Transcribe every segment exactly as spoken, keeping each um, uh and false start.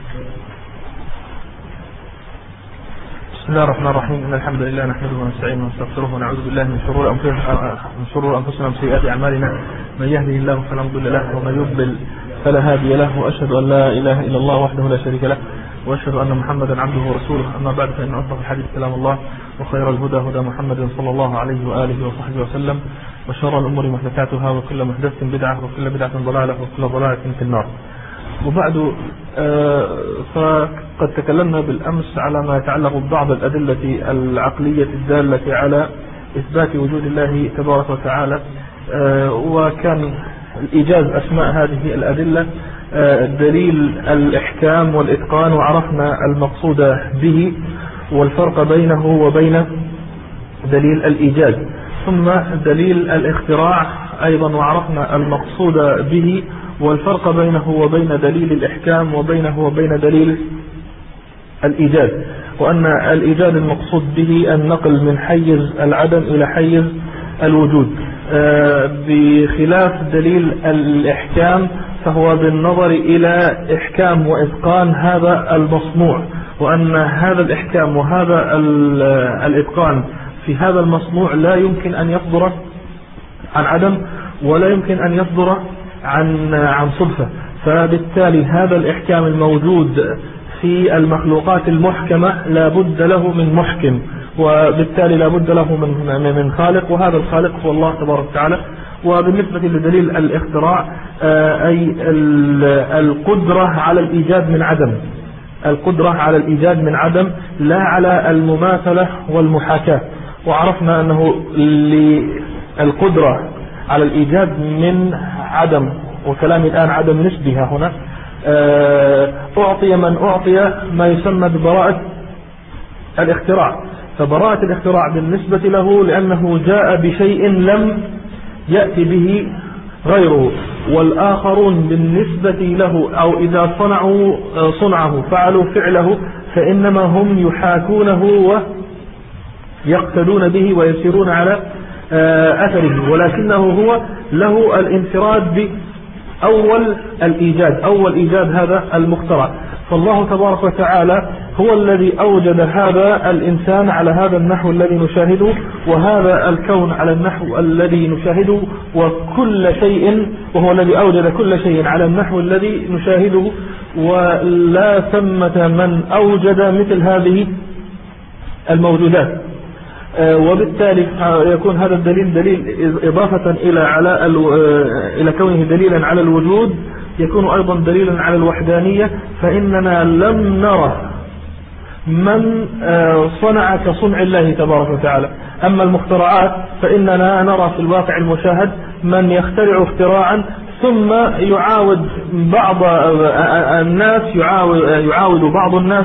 بسم الله الرحمن الرحيم. إن الحمد لله نحمده ونستعينه ونستغفره ونعوذ بالله من شرور أنفسنا من شرور أنفسنا ومن سيئات أعمالنا. من يهده الله فلا مضل له ومن يضلل فلا هادي له، وأشهد أن لا إله إلا الله وحده لا شريك له، وأشهد أن محمدا عبده ورسوله. أما بعد، فإن أصدق الحديث كلام الله، وخير الهدى هدى محمد صلى الله عليه وآله وصحبه وسلم، وشر الأمور محدثاتها، وكل محدثة بدعة، وكل بدعة ضلالة، وكل ضلالة في النار. وبعد، فقد تكلمنا بالأمس على ما يتعلق ببعض الأدلة العقلية الدالة على إثبات وجود الله تبارك وتعالى، وكان إيجاز أسماء هذه الأدلة دليل الإحكام والإتقان، وعرفنا المقصود به والفرق بينه وبين دليل الإيجاز، ثم دليل الاختراع أيضا، وعرفنا المقصود به والفرق بينه وبين دليل الإحكام وبينه وبين دليل الإيجاز، وأن الإيجاد المقصود به النقل من حيز العدم إلى حيز الوجود، بخلاف دليل الإحكام فهو بالنظر إلى إحكام وإتقان هذا المصنوع، وأن هذا الإحكام وهذا الإتقان في هذا المصنوع لا يمكن أن يصدر عن عدم، ولا يمكن أن يصدر عن عن صدفة. فبالتالي هذا الإحكام الموجود في المخلوقات المحكمة لا بد له من محكم، وبالتالي لا بد له من من خالق، وهذا الخالق هو الله تبارك وتعالى. وبالنسبة لدليل الاختراع أي القدرة على الإيجاد من عدم، القدرة على الإيجاد من عدم لا على المماثلة والمحاكاة، وعرفنا أنه للقدرة على الإيجاد من عدم، وكلامي الآن عدم نسبها هنا، أعطي من أعطي ما يسمى ببراءة الاختراع. فبراءة الاختراع بالنسبة له لأنه جاء بشيء لم يأتي به غيره، والآخرون بالنسبة له أو إذا صنعوا صنعه فعلوا فعله فإنما هم يحاكونه ويقتدون به ويسيرون على أثره، ولكنه هو له الانفراد بأول الإيجاد، أول إيجاد هذا المخترع. فالله تبارك وتعالى هو الذي أوجد هذا الإنسان على هذا النحو الذي نشاهده، وهذا الكون على النحو الذي نشاهده، وكل شيء، وهو الذي أوجد كل شيء على النحو الذي نشاهده، ولا ثمة من أوجد مثل هذه الموجودات. وبالتالي يكون هذا الدليل دليل إضافة إلى على إلى كونه دليلا على الوجود، يكون أيضا دليلا على الوحدانية، فإننا لم نرى من صنع كصنع الله تبارك وتعالى. أما المخترعات فإننا نرى في الواقع المشاهد من يخترع اختراعا ثم يعاود بعض الناس يعاود, يعاود بعض الناس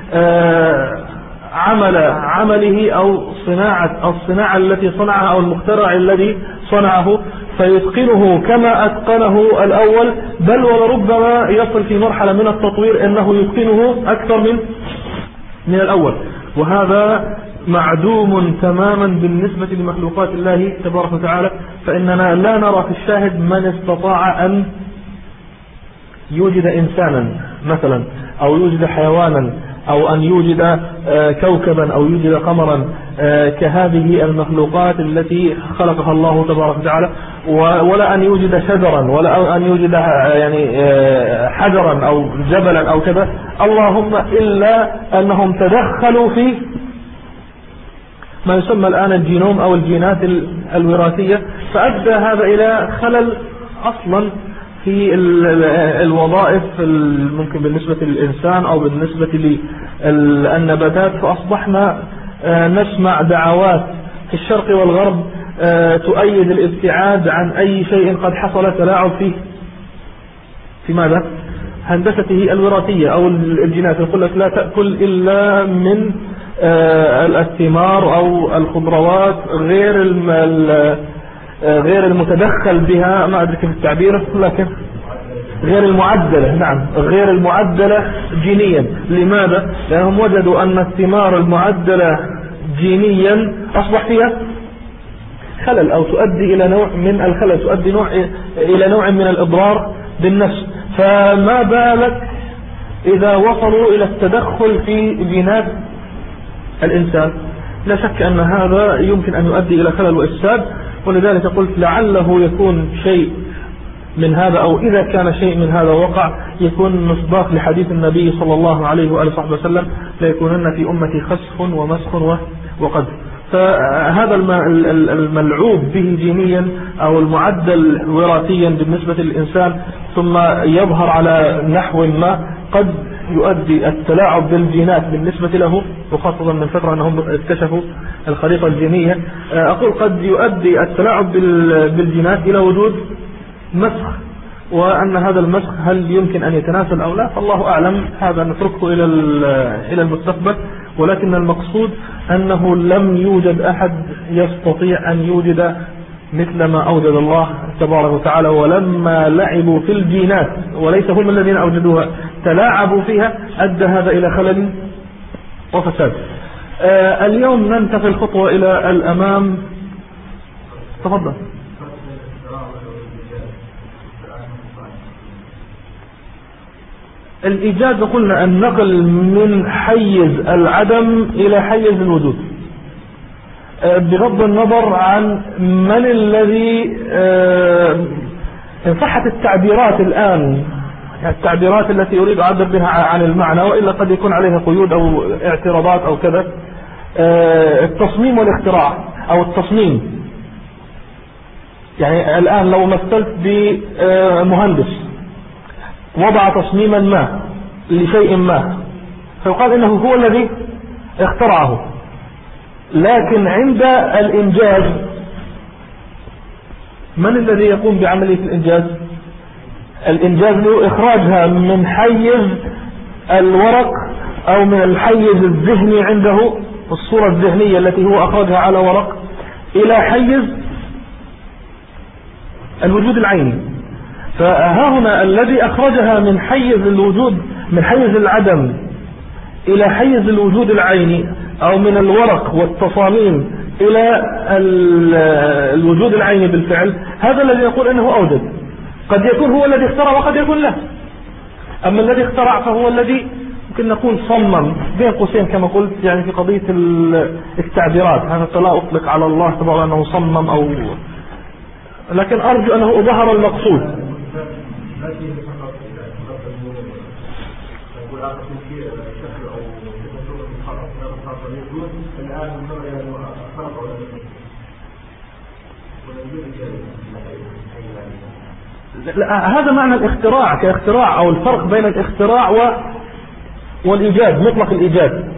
عمل عمله أو صناعة الصناعة التي صنعها أو المخترع الذي صنعه، فيتقنه كما أتقنه الأول، بل ولربما يصل في مرحلة من التطوير أنه يتقنه أكثر من من الأول. وهذا معدوم تماما بالنسبة لمخلوقات الله تبارك وتعالى، فإننا لا نرى في الشاهد من استطاع أن يوجد إنسانا مثلا، أو يوجد حيوانا، أو أن يوجد كوكبا، أو يوجد قمرا كهذه المخلوقات التي خلقها الله تبارك وتعالى، ولا أن يوجد شجرا، ولا أن يوجد يعني حجرا أو جبلا أو كذا، اللهم إلا أنهم تدخلوا في ما يسمى الآن الجينوم أو الجينات الوراثية، فأدى هذا إلى خلل أصلا في الوظائف ممكن بالنسبة للإنسان أو بالنسبة للنباتات. فأصبحنا نسمع دعوات في الشرق والغرب تؤيد الابتعاد عن أي شيء قد حصل تلاعب فيه في ماذا؟ هندسته الوراثية أو الجينات. يقول لك لا تأكل إلا من الثمار أو الخضروات غير غير المتدخل بها، ما أدري كيف التعبير، لكن غير المعدلة، نعم غير المعدلة جينيا. لماذا؟ لأنهم وجدوا أن الثمار المعدلة جينيا أصبح فيها خلل، أو تؤدي إلى نوع من الخلل، تؤدي نوع إلى نوع من الإضرار بالنفس. فما بالك إذا وصلوا إلى التدخل في جينات الإنسان. لا شك أن هذا يمكن أن يؤدي إلى خلل وإفساد، ولذلك قلت لعله يكون شيء من هذا، أو إذا كان شيء من هذا وقع يكون مصداق لحديث النبي صلى الله عليه وآله وصحبه وسلم: ليكونن في أمتي خسف ومسخ وقذف. فهذا الملعوب به جينيا أو المعدل وراثيا بالنسبة للإنسان ثم يظهر على نحو ما قد يؤدي التلاعب بالجينات بالنسبة له، وخاصة من فترة أنهم اكتشفوا الخريطة الجينية. أقول قد يؤدي التلاعب بالجينات إلى وجود مسخ، وأن هذا المسخ هل يمكن أن يتناسل أو لا فالله أعلم، هذا نتركه إلى إلى المستقبل. ولكن المقصود أنه لم يوجد أحد يستطيع أن يوجد مثل ما أوجد الله تبارك وتعالى. ولما لعبوا في الجينات وليس هم الذين أوجدوها، تلاعبوا فيها، أدى هذا إلى خلل وفساد. آه اليوم ننتقل خطوة إلى الأمام. تفضل. الإيجاد قلنا النقل من حيز العدم إلى حيز الوجود، بغض النظر عن من الذي إن صحت التعبيرات الآن، التعبيرات التي أريد أعبر بها عن المعنى، وإلا قد يكون عليها قيود أو اعتراضات أو كذا. التصميم والاختراع أو التصميم، يعني الآن لو مثلت بمهندس وضع تصميما ما لشيء ما فيقال إنه هو الذي اخترعه، لكن عند الإنجاز من الذي يقوم بعملية الإنجاز؟ الإنجاز له إخراجها من حيز الورق أو من الحيز الذهني عنده، الصورة الذهنية التي هو أخرجها على ورق، إلى حيز الوجود العيني. فها هنا الذي أخرجها من حيز الوجود، من حيز العدم إلى حيز الوجود العيني، أو من الورق والتصاميم إلى الوجود العيني بالفعل، هذا الذي يقول أنه أوجد. قد يكون هو الذي اخترع وقد يكون لا. أما الذي اخترع فهو الذي ممكن نقول صمم بين قوسين كما قلت، يعني في قضية التعبيرات هذا لا أطلق على الله طبعا أنه صمم، أو لكن أرجو أنه ظهر المقصود. لا، هذا معنى الاختراع كاختراع، أو الفرق بين الاختراع و... والإيجاد، مطلق الإيجاد.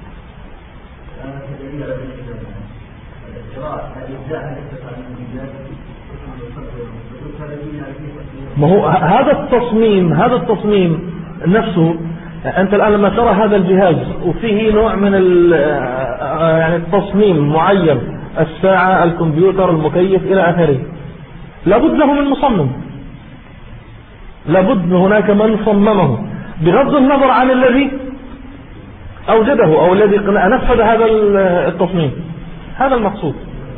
ما هو هذا التصميم، هذا التصميم نفسه. أنت الآن لما ترى هذا الجهاز وفيه نوع من يعني التصميم معين، الساعة، الكمبيوتر، المكيف إلى آخره، لابد له من مصمم، لابد هناك من صممه بغض النظر عن الذي أوجده أو الذي نفذ هذا التصميم. هذا المقصود.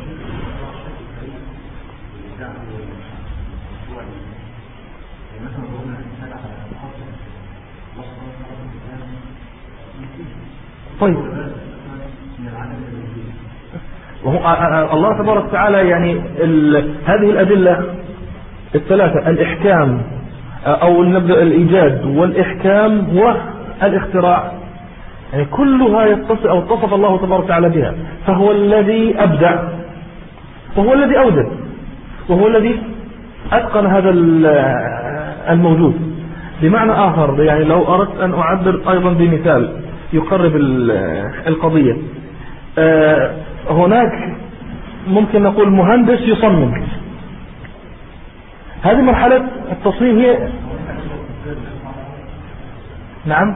طيب، وهو الله تبارك وتعالى يعني هذه الأدلة الثلاثة، الإحكام أو الإيجاد والإحكام والاختراع، يعني كلها يتصف أو اتصف الله تبارك وتعالى بها. فهو الذي أبدع، وهو الذي أوجد، وهو الذي أتقن هذا الموجود. بمعنى آخر، يعني لو أردت أن أعبر أيضا بمثال يقرب القضية، هناك ممكن نقول مهندس يصمم، هذه مرحلة التصميم هي نعم.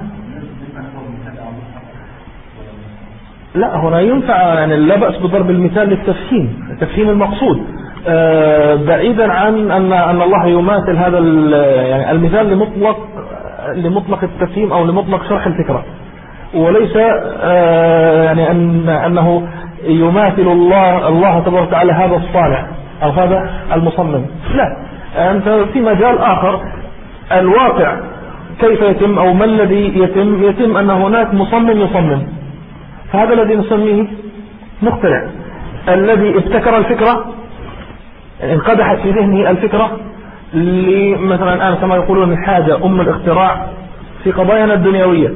لا، هنا ينفع يعني لا بأس بضرب المثال للتفهيم، التفهيم المقصود، بعيدا عن أن أن الله يماثل هذا يعني المثال لمطلق لمطلق التفهيم أو لمطلق شرح الفكرة، وليس يعني أن أنه يماثل الله الله تبارك وتعالى هذا الصانع أو هذا المصمم. لا، أنت في مجال آخر، الواقع كيف يتم أو ما الذي يتم؟ يتم أن هناك مصمم يصمم، فهذا الذي نسميه مخترع. الذي ابتكر الفكرة، انقدحت في ذهنه الفكرة مثلا الآن كما يقولون الحاجة أم الاختراع في قضايانا الدنيوية،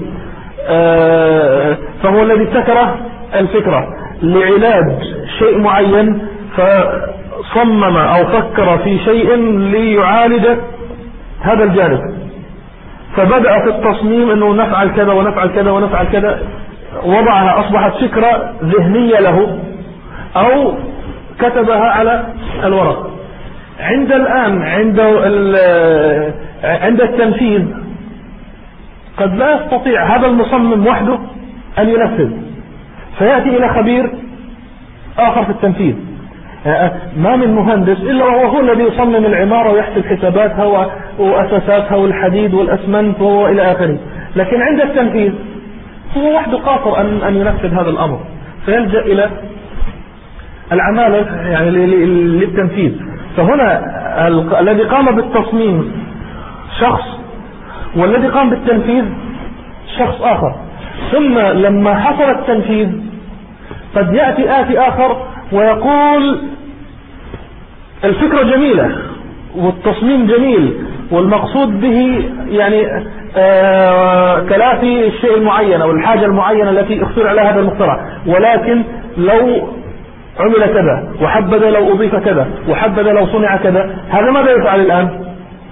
فهو الذي ابتكر الفكرة لعلاج شيء معين، فصمم أو فكر في شيء ليعالج هذا الجانب، فبدأ في التصميم أنه نفعل كذا ونفعل كذا ونفعل كذا، وضعها أصبحت فكرة ذهنية له أو كتبها على الورق. عند الآن عند عند التنفيذ قد لا يستطيع هذا المصمم وحده أن ينفذ، فيأتي إلى خبير آخر في التنفيذ. ما من مهندس إلا وهو هو الذي يصمم العمارة ويحسب حساباتها وأساساتها والحديد والأسمنت وإلى آخره، لكن عند التنفيذ هو وحده قاصر أن أن ينفذ هذا الأمر، فيلجأ إلى العمالة يعني للتنفيذ. فهنا الذي قام بالتصميم شخص، والذي قام بالتنفيذ شخص آخر. ثم لما حصل التنفيذ قد يأتي آتي آخر ويقول الفكرة جميلة والتصميم جميل والمقصود به يعني آه تلافي الشيء المعين أو الحاجة المعينة التي اخترع لها هذا المخترع، ولكن لو عمل كذا وحبذا لو أضيف كذا وحبذا لو صنع كذا، هذا ماذا يفعل الآن؟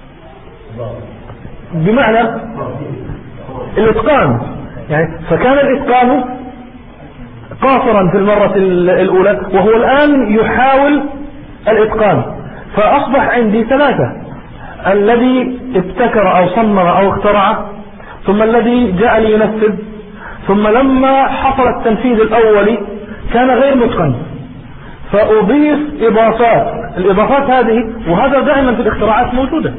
بمعنى الإتقان، يعني فكان الإتقان قاصرا في المرة الأولى، وهو الآن يحاول الإتقان، فأصبح عندي ثلاثة: الذي ابتكر أو صمم أو اخترع، ثم الذي جاء لينفذ، ثم لما حصل التنفيذ الأولي كان غير متقن فأضيف إضافات. الإضافات هذه، وهذا دائما في الاختراعات موجودة.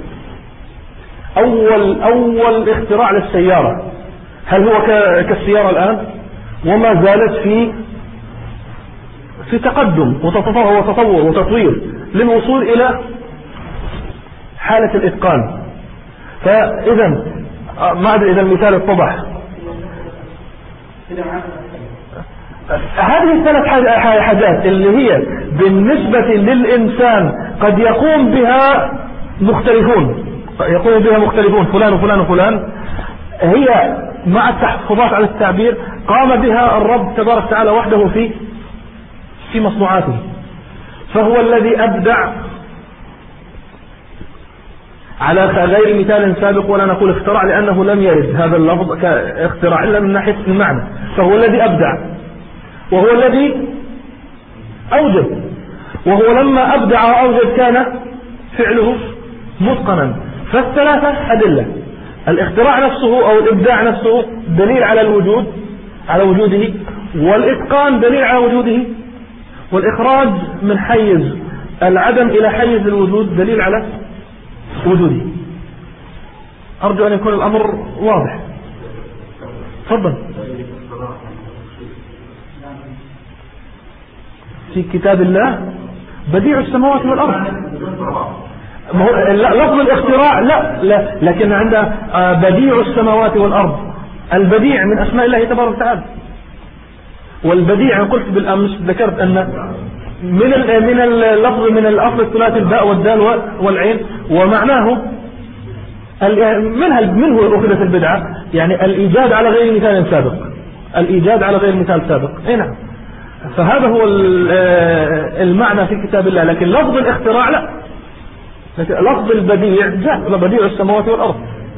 أول أول اختراع للسيارة هل هو كالسيارة الآن؟ وما زالت في في تقدم وتطور وتطور وتطوير للوصول إلى حالة الإتقان. فإذا ما أدري إذا المثال اتضح. هذه الثلاث حاجات اللي هي بالنسبة للإنسان قد يقوم بها مختلفون يقوم بها مختلفون فلان وفلان وفلان، هي مع التحفظات على التعبير قام بها الرب تبارك وتعالى وحده في في مصنوعاته، فهو الذي أبدع على غير مثال سابق، ولا نقول اختراع لأنه لم يرد هذا اللفظ كاختراع إلا من ناحية المعنى، فهو الذي أبدع وهو الذي أوجد، وهو لما أبدع وأوجد كان فعله متقنا. فالثلاثة أدلة: الاختراع نفسه أو الإبداع نفسه دليل على الوجود على وجوده، والإتقان دليل على وجوده، والإخراج من حيز العدم إلى حيز الوجود دليل على وجوده. أرجو أن يكون الأمر واضح. تفضل. في كتاب الله بديع السماوات والأرض. لفظ الاختراع لا, لا لكن عند بديع السماوات والأرض. البديع من أسماء الله تبارك وتعالى، والبديع قلت بالأمس ذكرت أن من من اللفظ من الأصل الثلاثي الباء والدال والعين، ومعناه منها منه أخذت البدعة، يعني الإيجاد على غير مثال سابق، الإيجاد على غير مثال سابق. إيه نعم، فهذا هو المعنى في كتاب الله. لكن لفظ الاختراع لا، لفظ البديع جاء بديع السماوات والأرض.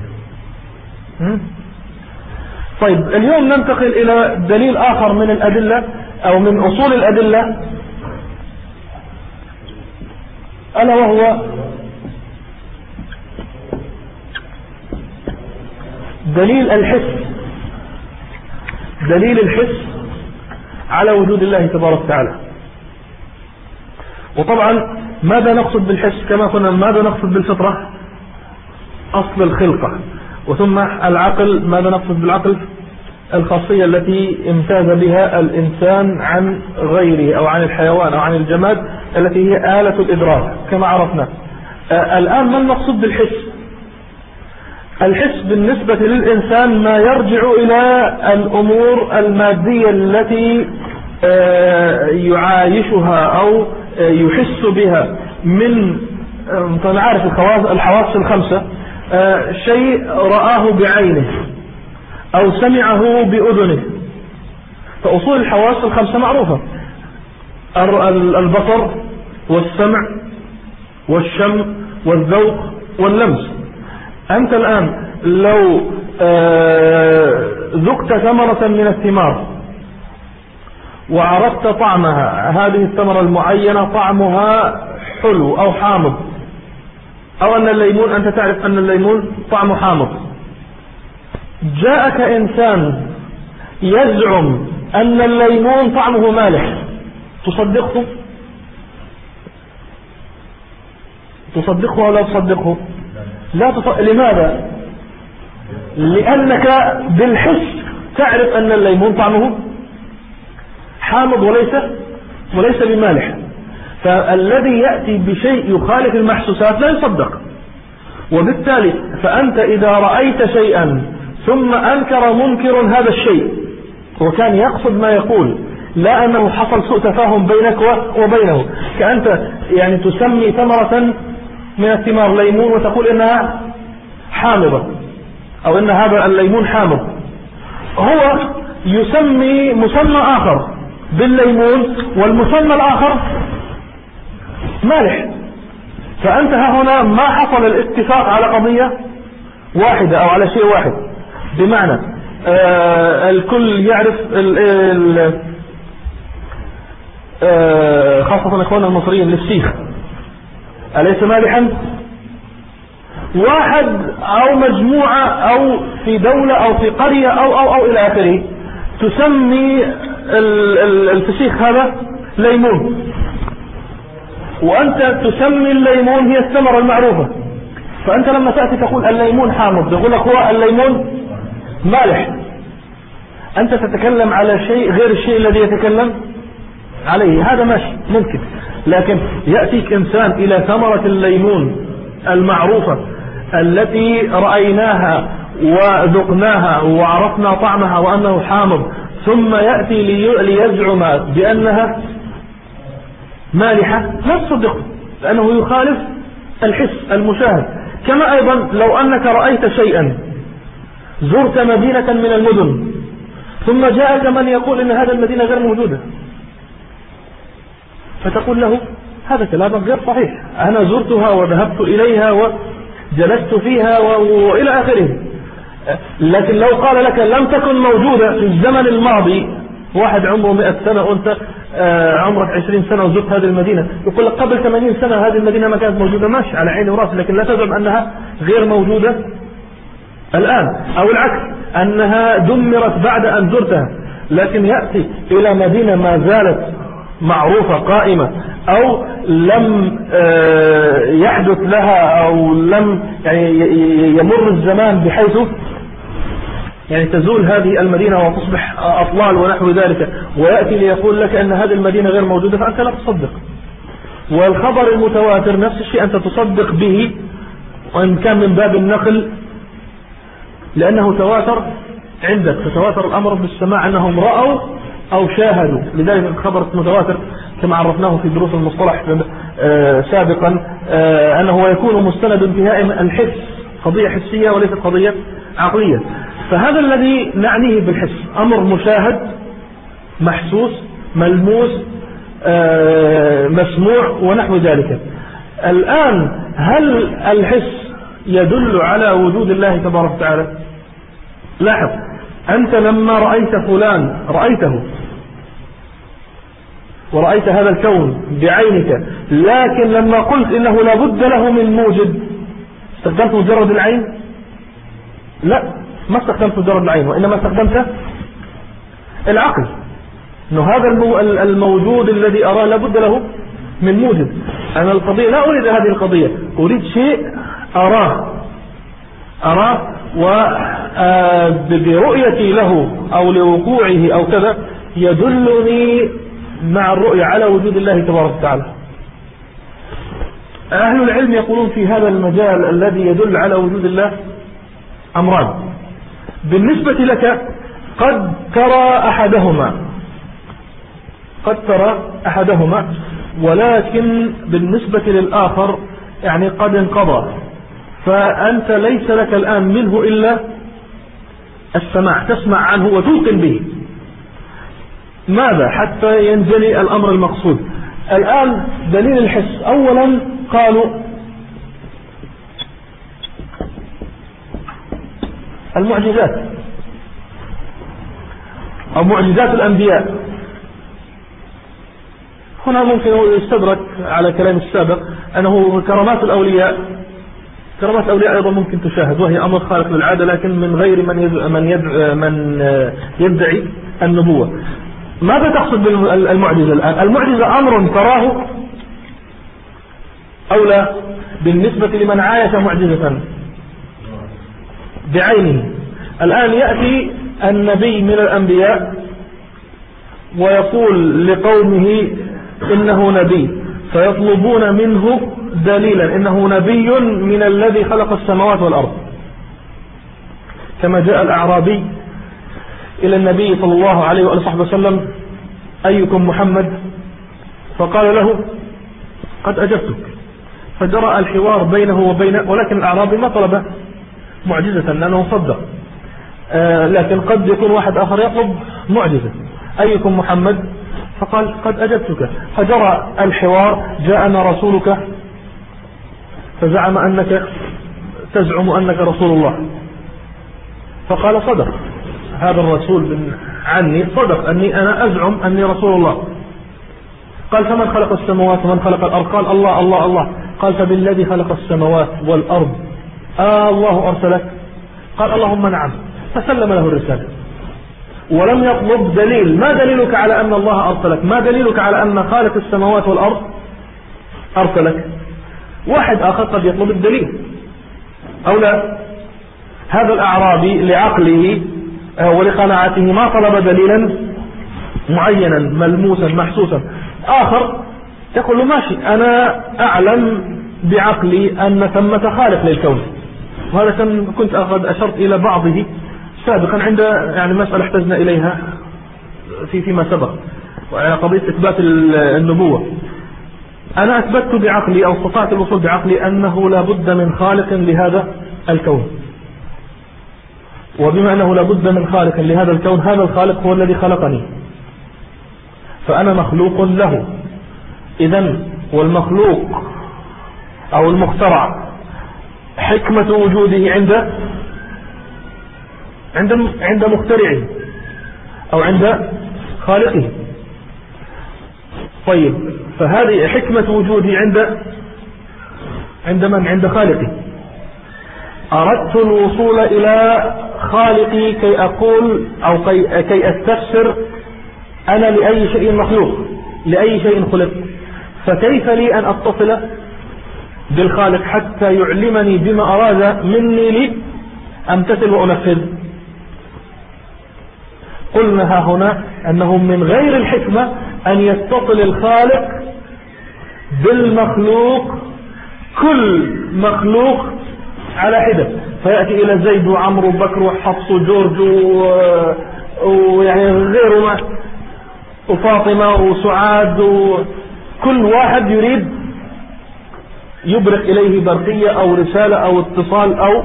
طيب اليوم ننتقل إلى دليل آخر من الأدلة أو من أصول الأدلة، ألا وهو دليل الحس، دليل الحس على وجود الله تبارك وتعالى. وطبعا ماذا نقصد بالحس؟ كما قلنا ماذا نقصد بالفطرة؟ أصل الخلقة. وثم العقل، ماذا نقصد بالعقل؟ الخاصية التي امتاز بها الإنسان عن غيره أو عن الحيوان أو عن الجماد، التي هي آلة الإدراك كما عرفنا. آه الآن ما المقصود بالحس؟ الحس بالنسبة للإنسان ما يرجع إلى الأمور المادية التي يعايشها أو يحس بها من نعرف الحواس الخمسة، شيء رآه بعينه أو سمعه بأذنه. فأصول الحواس الخمسة معروفة: البصر والسمع والشم والذوق واللمس. أنت الآن لو ذقت ثمرة من الثمار وعرفت طعمها، هذه الثمرة المعينة طعمها حلو أو حامض، أو أن الليمون أنت تعرف أن الليمون طعمه حامض، جاءك إنسان يزعم أن الليمون طعمه مالح، تصدقه؟ تصدقه أو لا تصدقه؟ لا تصدقه. لماذا؟ لأنك بالحس تعرف أن الليمون طعمه حامض وليس وليس بمالح. فالذي يأتي بشيء يخالف المحسوسات لا يصدق. وبالتالي فأنت إذا رأيت شيئا ثم أنكر منكر هذا الشيء وكان يقصد ما يقول، لا أنه حصل سوء تفاهم بينك وبينه، كأنت يعني تسمي ثمرة من الثمار ليمون وتقول إنها حامضة أو إن هذا الليمون حامض، هو يسمي مسمى آخر بالليمون والمسمى الآخر مالح. فأنت هنا ما حصل الاتفاق على قضية واحدة أو على شيء واحد، بمعنى آه الكل يعرف ال ال آه خاصة إخواننا المصريين الفسيخ أليس مالحا؟ واحد أو مجموعة أو في دولة أو في قرية أو أو أو إلى آخره تسمي الفسيخ هذا ليمون، وأنت تسمي الليمون هي الثمرة المعروفة. فأنت لما تأتي تقول الليمون حامض يقول لك هو الليمون مالح. أنت تتكلم على شيء غير الشيء الذي يتكلم عليه، هذا ماشي ممكن. لكن يأتيك إنسان إلى ثمرة الليمون المعروفة التي رأيناها وذقناها وعرفنا طعمها وأنه حامض، ثم يأتي ليزعم بأنها مالحة، لا تصدقه لأنه يخالف الحس المشاهد. كما أيضا لو أنك رأيت شيئا، زرت مدينة من المدن ثم جاءك من يقول إن هذه المدينة غير موجودة، فتقول له هذا كلام غير صحيح، أنا زرتها وذهبت إليها وجلست فيها وإلى آخره. لكن لو قال لك لم تكن موجودة في الزمن الماضي، واحد عمره مئة سنة وأنت عمرك عشرين سنة وزرت هذه المدينة، يقول لك قبل ثمانين سنة هذه المدينة ما كانت موجودة، ماشي على عيني وراسي، لكن لا تزعم أنها غير موجودة الآن، أو العكس أنها دمرت بعد أن زرتها. لكن يأتي إلى مدينة ما زالت معروفة قائمة أو لم يحدث لها أو لم يعني يمر الزمان بحيث يعني تزول هذه المدينة وتصبح أطلال ونحو ذلك، ويأتي ليقول لك أن هذه المدينة غير موجودة، فأنت لا تصدق. والخبر المتواتر نفس الشيء أنت تصدق به وإن كان من باب النقل، لأنه تواتر عندك، فتواتر الأمر بالسماع أنهم رأوا أو شاهدوا. لذلك الخبر المتواتر كما عرفناه في دروس المصطلح سابقا أنه يكون مستند انتهاء الحس، قضية حسية وليست قضية عقلية. فهذا الذي نعنيه بالحس، أمر مشاهد محسوس ملموس مسموع ونحو ذلك. الآن هل الحس يدل على وجود الله تبارك وتعالى؟ لاحظ، أنت لما رأيت فلان رأيته ورأيت هذا الكون بعينك، لكن لما قلت إنه لابد له من موجد استخدمت مجرد العين؟ لا، ما استخدمت مجرد العين، وإنما استخدمت العقل، إنه هذا الموجود الذي أراه لابد له من موجد. أنا القضية لا أريد هذه القضية، أريد شيء أراه أراه وبرؤيتي له أو لوقوعه أو كذا يدلني مع الرؤية على وجود الله تبارك وتعالى. أهل العلم يقولون في هذا المجال الذي يدل على وجود الله أمران. بالنسبة لك قد ترى أحدهما قد ترى أحدهما ولكن بالنسبة للآخر يعني قد انقضى، فأنت ليس لك الآن منه إلا السماع، تسمع عنه وتوقن به. ماذا حتى ينجلي الأمر المقصود؟ الآن دليل الحس، أولا قالوا المعجزات أو معجزات الأنبياء. هنا ممكن يستدرك على كلام السابق أنه كرامات الأولياء كرامات الأولياء أيضا ممكن تشاهد، وهي أمر خارق للعادة لكن من غير من من يدعي, من يدعي النبوة. ماذا تقصد بالمعجزة الآن؟ المعجزة أمر تراه أو لا؟ بالنسبة لمن عايش معجزة بعينه. الآن يأتي النبي من الأنبياء ويقول لقومه إنه نبي، فيطلبون منه دليلا إنه نبي من الذي خلق السماوات والأرض، كما جاء الأعرابي إلى النبي صلى الله عليه وآله وسلم أيكم محمد؟ فقال له قد أجبتك، فجرى الحوار بينه وبينه، ولكن الأعرابي ما طلب معجزة لأنه صدق، آه لكن قد يكون واحد آخر يطلب معجزة. أيكم محمد؟ فقال قد أجبتك، فجرى الحوار. جاءنا رسولك فزعم أنك تزعم أنك رسول الله، فقال صدق هذا الرسول عني، صدق أني أنا أزعم أني رسول الله. قال فمن خلق السماوات ومن خلق الأرض؟ قال الله الله الله. قال فبالذي خلق السماوات والأرض آه الله أرسلك؟ قال اللهم نعم. فسلم له الرسالة ولم يطلب دليل. ما دليلك على أن الله أرسلك؟ ما دليلك على أن خالق السماوات والأرض أرسلك؟ واحد آخر قد يطلب الدليل أو لا. هذا الأعرابي لعقله ولقناعته ما طلب دليلا معينا ملموسا محسوسا. آخر يقول له ماشي، أنا أعلم بعقلي أن ثمة خالق للكون، وهذا كنت أخذ أشرت إلى بعضه سابقا عند يعني مسألة احتجنا إليها في فيما سبق، وعلى قضية إثبات النبوة. أنا أثبتت بعقلي أو استطعت الوصول بعقلي أنه لا بد من خالق لهذا الكون، وبما أنه لا بد من خالق لهذا الكون، هذا الخالق هو الذي خلقني، فأنا مخلوق له. إذن والمخلوق أو المخترع حكمة وجوده عند عند عند مخترعه أو عند خالقه. طيب فهذه حكمة وجودي عند عند من؟ عند خالقي. أردت الوصول إلى خالقي كي أقول أو كي, كي أستفسر أنا لأي شيء مخلوق، لأي شيء خلق، فكيف لي أن أتصل بالخالق حتى يعلمني بما أراد مني لي أمتثل وأنفذ؟ قلنا ها هنا أنه من غير الحكمة أن يتصل الخالق بالمخلوق، كل مخلوق على حدة، فيأتي إلى زيد وعمر وبكر وحفص وجورج ويعني غيره وفاطمة وسعاد، وكل واحد يريد يبرق إليه برقية أو رسالة أو اتصال أو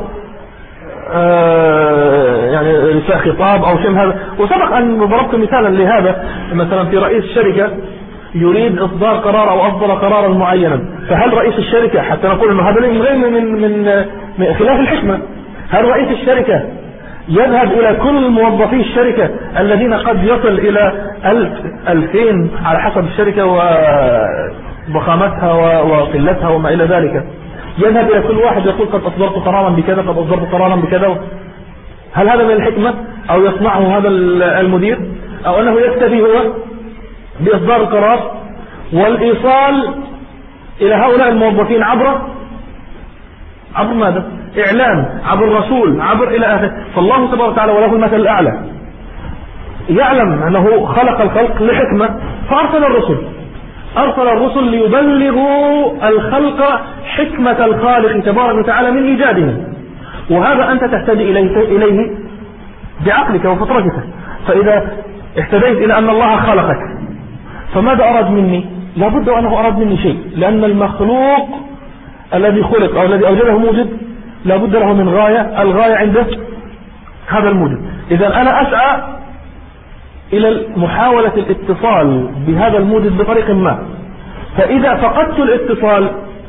آه يعني رسالة خطاب أو شيء هذا. وسبق أن ضربت مثالا لهذا، مثلا في رئيس شركة يريد إصدار قرار أو أصدر قرارا معينا، فهل رئيس الشركة، حتى نقول أنه هذا من غير من, من, من خلاف الحكمة، هل رئيس الشركة يذهب إلى كل موظفي الشركة الذين قد يصل إلى ألف ألفين على حسب الشركة وضخامتها وقلتها وما إلى ذلك، يذهب إلى كل واحد يقول قد أصدرت قرارا بكذا قد أصدرت قرارا بكذا؟ هل هذا من الحكمة أو يصنعه هذا المدير، أو أنه يكتفي هو بإصدار القرار والإيصال إلى هؤلاء الموظفين عبر عبر ماذا؟ إعلام، عبر الرسول، عبر إلى آخره. فالله تبارك وتعالى وله المثل الأعلى يعلم أنه خلق الخلق لحكمة فأرسل الرسل، أرسل الرسل ليبلغوا الخلق حكمة الخالق تبارك وتعالى من إيجادهم. وهذا أنت تهتدي إليه, إليه بعقلك وفطرتك. فإذا اهتديت إلى أن الله خلقك فماذا أراد مني؟ لابد أنه أراد مني شيء، لأن المخلوق الذي خلق أو الذي أوجده موجد لابد له من غاية، الغاية عنده هذا الموجد. إذا أنا أسعى إلى محاولة الاتصال بهذا الموجد بطريق ما، فإذا فقدت الاتصال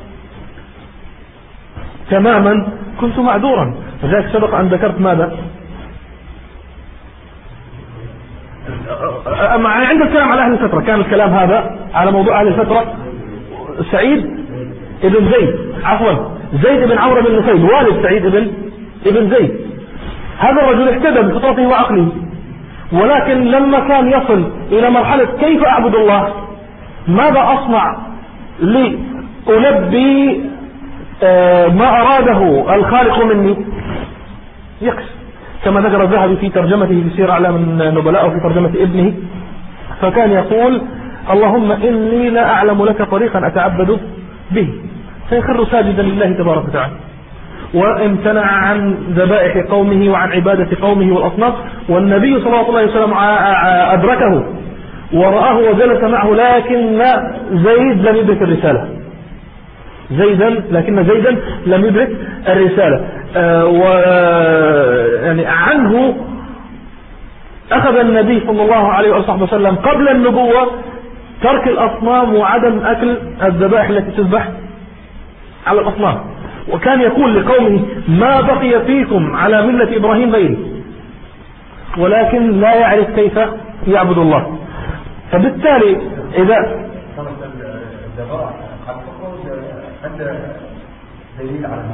تماما كنت معذورا. فذلك سبق أن ذكرت ماذا؟ عند الكلام على أهل الفترة كان الكلام هذا على موضوع أهل الفترة. سعيد ابن زيد عفوا زيد بن عمرو بن نفيل والد سعيد ابن ابن زيد، هذا الرجل اهتدى بفطرته وعقله، ولكن لما كان يصل إلى مرحلة كيف أعبد الله، ماذا أصنع لألبي ما أراده الخالق مني؟ يكس كما ذكر الذهبي في ترجمته في سير أعلام النبلاء وفي ترجمة ابنه، فكان يقول اللهم إني لا أعلم لك طريقا أتعبد به، فيخر ساجدا لله تبارك وتعالى، وامتنع عن ذبائح قومه وعن عبادة قومه والأصنام، والنبي صلى الله عليه وسلم أدركه ورآه وجلس معه، لكن زيد لم يدرك الرسالة زيدا لكن زيدا لم يدرك الرسالة. آه ويعني عنه أخذ النبي صلى الله عليه وسلم قبل النبوة ترك الأصنام وعدم أكل الذبائح التي تذبح على الأصنام، وكان يقول لقومه ما بقي فيكم على ملة إبراهيم غيري، ولكن لا يعرف كيف يعبد الله. فبالتالي إذا دليل على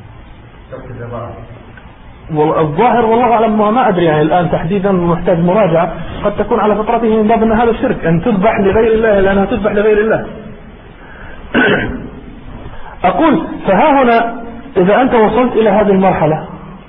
والظاهر والله أعلم ما أدري يعني الآن تحديدا محتاج مراجعة، قد تكون على فطرته من باب أن هذا الشرك أن تذبح لغير الله لأنها تذبح لغير الله. أقول فها هنا إذا أنت وصلت إلى هذه المرحلة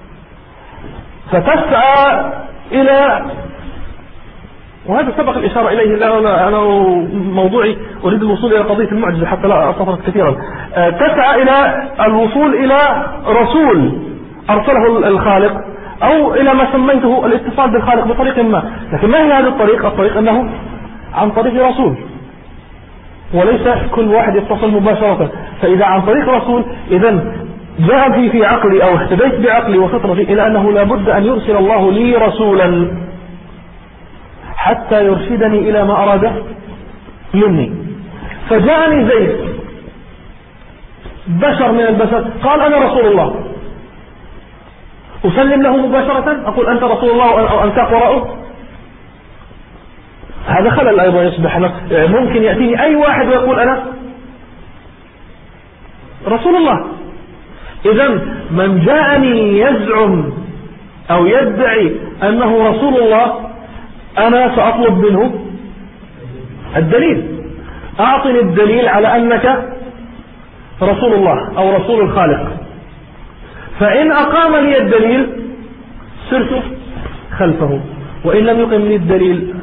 فتسعى إلى، وهذا سبق الإشارة إليه، أنا موضوعي أريد الوصول إلى قضية المعجزة حتى لا أستطرد كثيرا، تسعى إلى الوصول إلى رسول أرسله الخالق أو إلى ما سميته الاتصال بالخالق بطريق ما، لكن ما هي هذه الطريق؟ الطريق أنه عن طريق رسول، وليس كل واحد يتصل مباشرة. فإذا عن طريق رسول إذن جاء في في عقلي أو اهتديت بعقلي وفطرتي إلى أنه لابد أن يرسل الله لي رسولا حتى يرشدني إلى ما أراده مني. فجاءني زيد بشر من البشر قال أنا رسول الله، أسلم له مباشرة أقول أنت رسول الله أو أنت وراءه؟ هذا خلل أيضا يصبح لك. ممكن يأتيني أي واحد ويقول أنا رسول الله. إذن من جاءني يزعم أو يدعي أنه رسول الله أنا سأطلب منه الدليل، أعطني الدليل على أنك رسول الله أو رسول الخالق. فإن أقام لي الدليل سرت خلفه، وإن لم يقم لي الدليل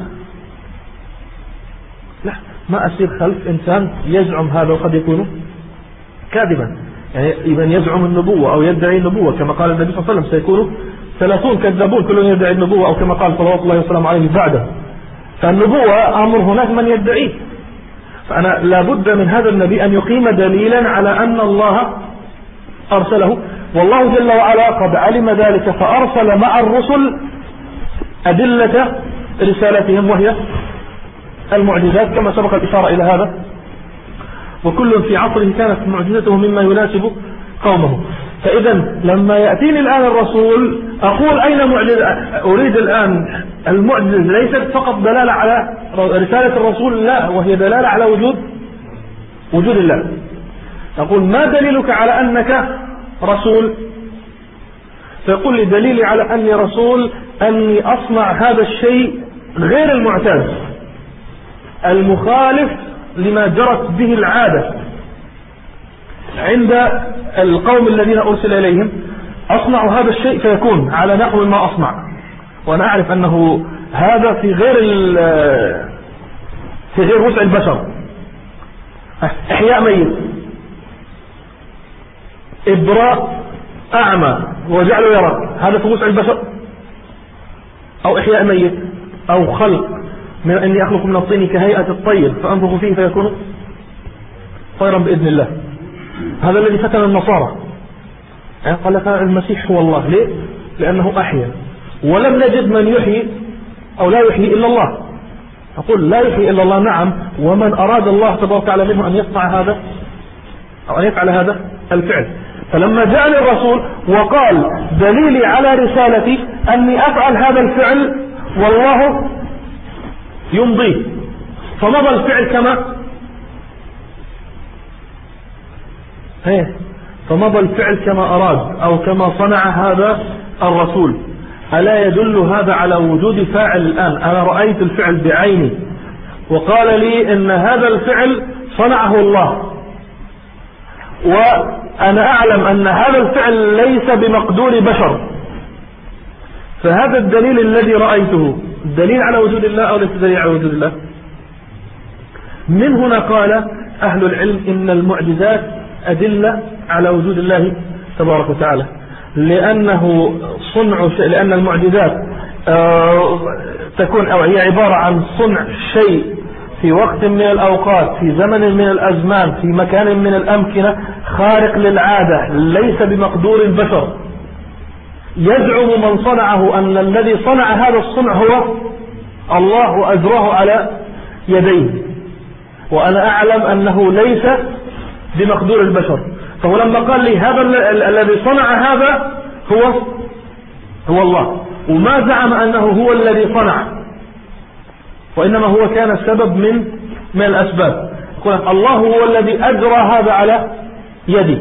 لا ما أسير خلف إنسان يزعم هذا وقد يكون كاذبا، يعني إذن يزعم النبوة أو يدعي النبوة كما قال النبي صلى الله عليه وسلم سيكون ثلاثون كذابون كلهم يدعي النبوة، أو كما قال صلى الله عليه وسلم عليه بعده. فالنبوة أمر هناك من يدعيه، فأنا لابد من هذا النبي أن يقيم دليلا على أن الله أرسله، والله جل وعلا قد علم ذلك فأرسل مع الرسل أدلة رسالتهم وهي المعجزات كما سبق الإشارة إلى هذا، وكل في عصره كانت معجزته مما يناسب قومه. فإذا لما يأتيني الآن الرسول أقول أين معجزة؟ أريد الآن المعجزة ليست فقط دلالة على رسالة الرسول، لا، وهي دلالة على وجود وجود الله. أقول ما دليلك على أنك رسول؟ فيقول لي دليلي على أني رسول أني أصنع هذا الشيء غير المعتاد المخالف لما جرت به العادة عند القوم الذين أرسل إليهم، أصنع هذا الشيء فيكون على نحو ما أصنع، وأنا أعرف أنه هذا في غير في غير وسع البشر. إحياء ميت، إبراء أعمى وجعله يرى، هذا في وسع البشر؟ أو إحياء ميت، أو خلق من أن يخلق من الطين كهيئة الطير فأنفخ فيه فيكون طيرا بإذن الله. هذا الذي فتن النصارى، يعني قال لك المسيح هو الله. ليه؟ لأنه أحيا، ولم نجد من يحيي أو لا يحيي إلا الله. أقول لا يحيي إلا الله، نعم، ومن أراد الله تبارك وتعالى منه أن يصنع هذا أو أن يفعل هذا الفعل. فلما جاء للرسول وقال دليلي على رسالتي أني أفعل هذا الفعل والله يمضيه، فمضى الفعل كما هي فمضى الفعل كما أراد أو كما صنع هذا الرسول. ألا يدل هذا على وجود فاعل الآن؟ أنا رأيت الفعل بعيني وقال لي إن هذا الفعل صنعه الله، وأنا أعلم أن هذا الفعل ليس بمقدور بشر، فهذا الدليل الذي رأيته دليل على وجود الله أو ليس دليل على وجود الله؟ من هنا قال أهل العلم إن المعجزات أدلة على وجود الله تبارك وتعالى، لأنه صنع شيء، لأن المعجزات آه تكون أو هي عبارة عن صنع شيء في وقت من الأوقات، في زمن من الأزمان، في مكان من الأمكنة، خارق للعادة، ليس بمقدور البشر. يزعم من صنعه أن الذي صنع هذا الصنع هو الله وأجراه على يديه، وأنا أعلم أنه ليس بمقدور البشر. فهو لما قال لي هذا الذي صنع هذا هو هو الله، وما زعم أنه هو الذي صنع، وإنما هو كان السبب من من الأسباب. الله هو الذي أجرى هذا على يدي.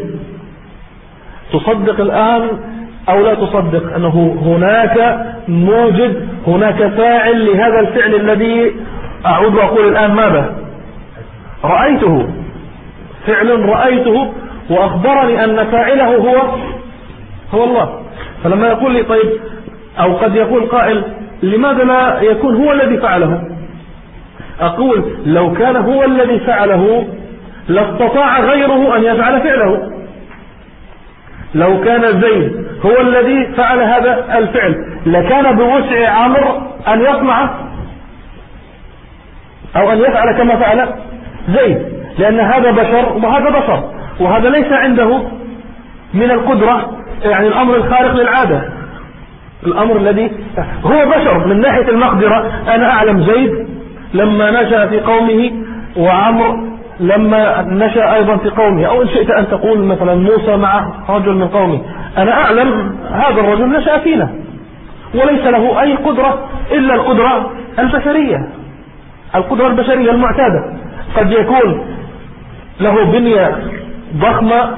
تصدق الآن أو لا تصدق أنه هناك موجد، هناك فاعل لهذا الفعل الذي أعود وأقول الآن ماذا رأيته؟ فعل رأيته وأخبرني أن فاعله هو هو الله. فلما يقول لي طيب، أو قد يقول قائل لماذا لا يكون هو الذي فعله؟ أقول لو كان هو الذي فعله لاستطاع غيره أن يفعل فعله. لو كان زيد هو الذي فعل هذا الفعل لكان بوسع عمرو أن يصنع أو أن يفعل كما فعل زيد، لأن هذا بشر وهذا بشر، وهذا ليس عنده من القدرة، يعني الأمر الخارق للعادة، الأمر الذي هو بشر من ناحية المقدرة. أنا أعلم زيد لما نشأ في قومه، وعمر لما نشأ أيضا في قومه، أو إن شئت أن تقول مثلا موسى مع رجل من قومه. أنا أعلم هذا الرجل نشأ فينا وليس له أي قدرة إلا القدرة البشرية، القدرة البشرية المعتادة. قد يكون له بنية ضخمة،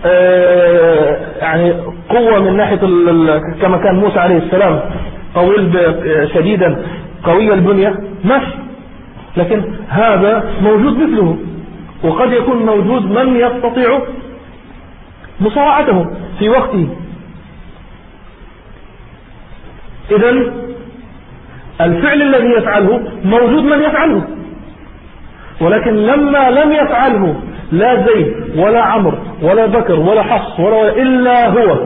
يعني قوة من ناحية كما كان موسى عليه السلام طويل شديدا قوي البنية، ماشي، لكن هذا موجود مثله. وقد يكون موجود من يستطيع مصارعته في وقته. إذن الفعل الذي يفعله موجود من يفعله، ولكن لما لم يفعله لا زيد ولا عمرو ولا بكر ولا حفص ولا إلا هو،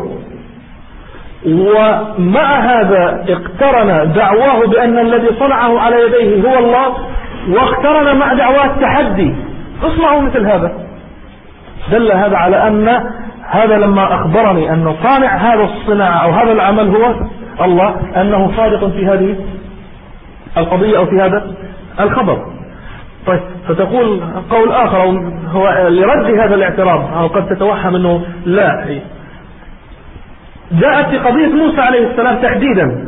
ومع هذا اقترن دعواه بأن الذي صنعه على يديه هو الله، واقترن مع دعواه التحدي اصنعوا مثل هذا. دل هذا على أن هذا لما أخبرني أن صانع هذا الصناعة أو هذا العمل هو الله، أنه صادق في هذه القضية أو في هذا الخبر. طيب، فتقول قول آخر هو لرد هذا الاعتراض، أو قد تتوهم أنه لا، جاءت في قضية موسى عليه السلام تحديدا.